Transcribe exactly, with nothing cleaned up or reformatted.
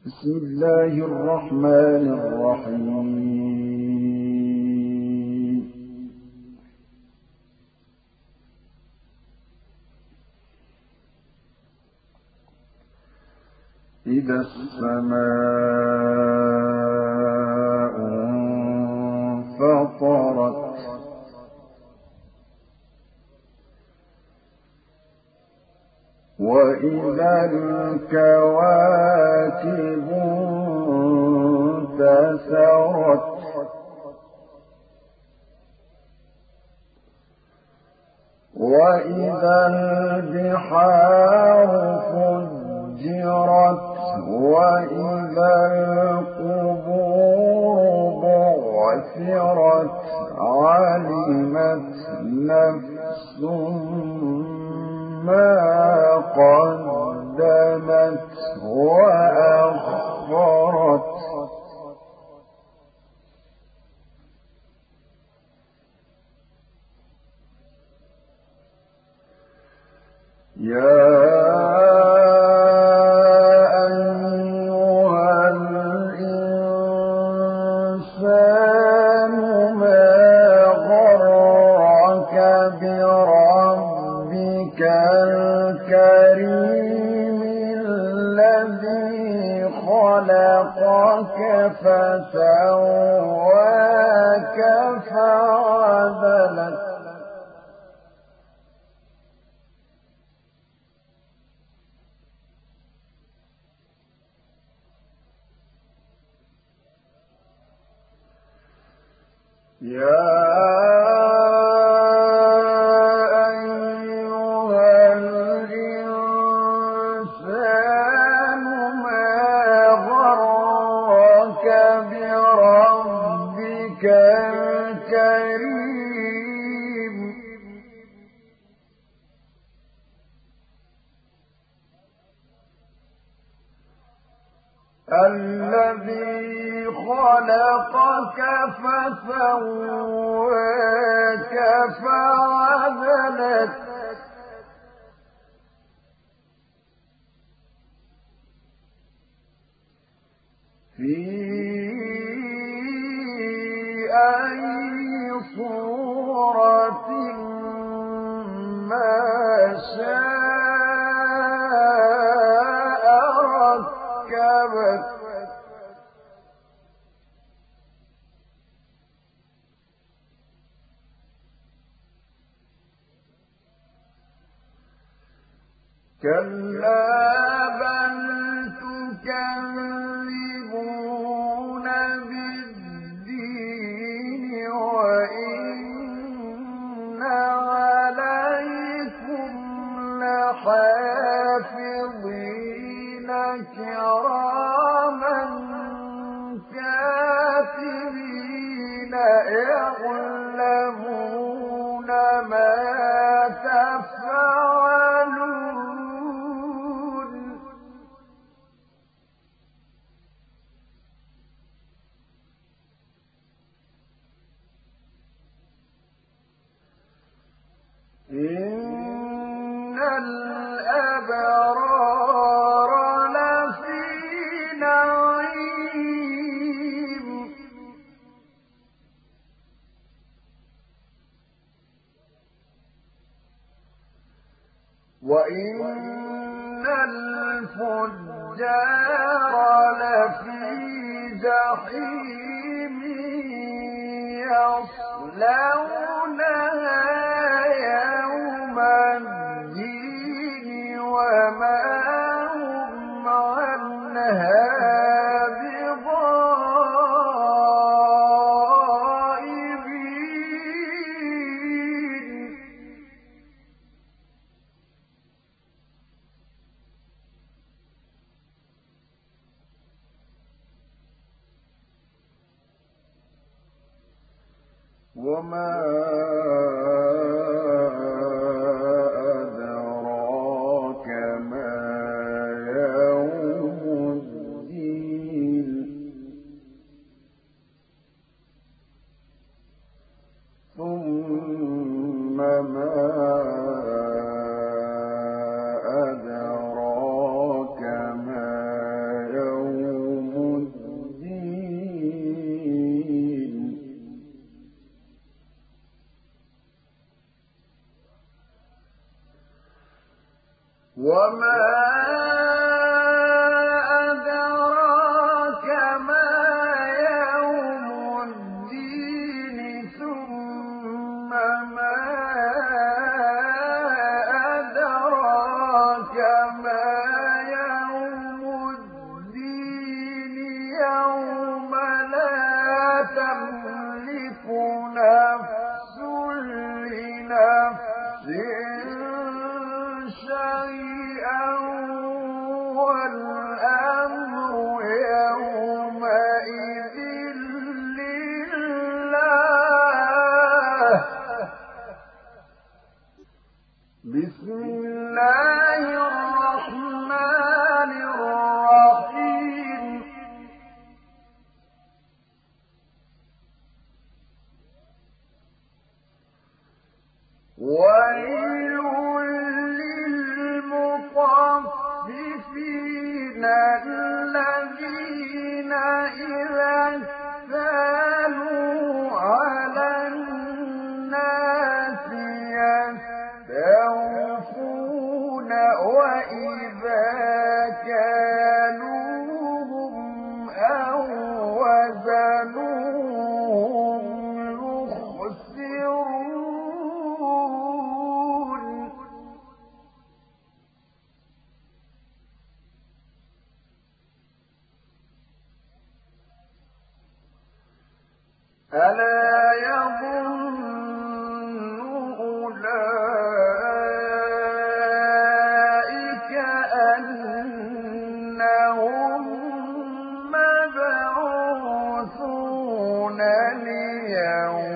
بسم الله الرحمن الرحيم إذا السماء انفطرت وإذا الكواكب انتثرت وإذا البحار فجرت وإذا القبور بعثرت علمت نفس ما قدمت وأخرت يا أيها الإنسان ما غرك بربك الكريم الذي خلقك فسواك فعدلك يا أيها الإنسان ما غرك بربك الكريم الذي خلقك فسواك فعدلك في أي صورة ما شاء ركبك كلا بل تكذبون بالدين وإن عليكم لحافظين كراما كاتبين يعلمون ما تفعلون إن الأبرار لفي نعيم وإن الفجار لفي جحيم يصلونها يوم الدين وما هم عنها بغائبين وما أدراك ما يوم الدين ثم ما أدراك ما يوم الذين إذا اكتالوا على الناس يستوفون وإذا كالوهم أو وزنوهم يخسرون ألا يظن أولئك أنهم مبعوثون ليوم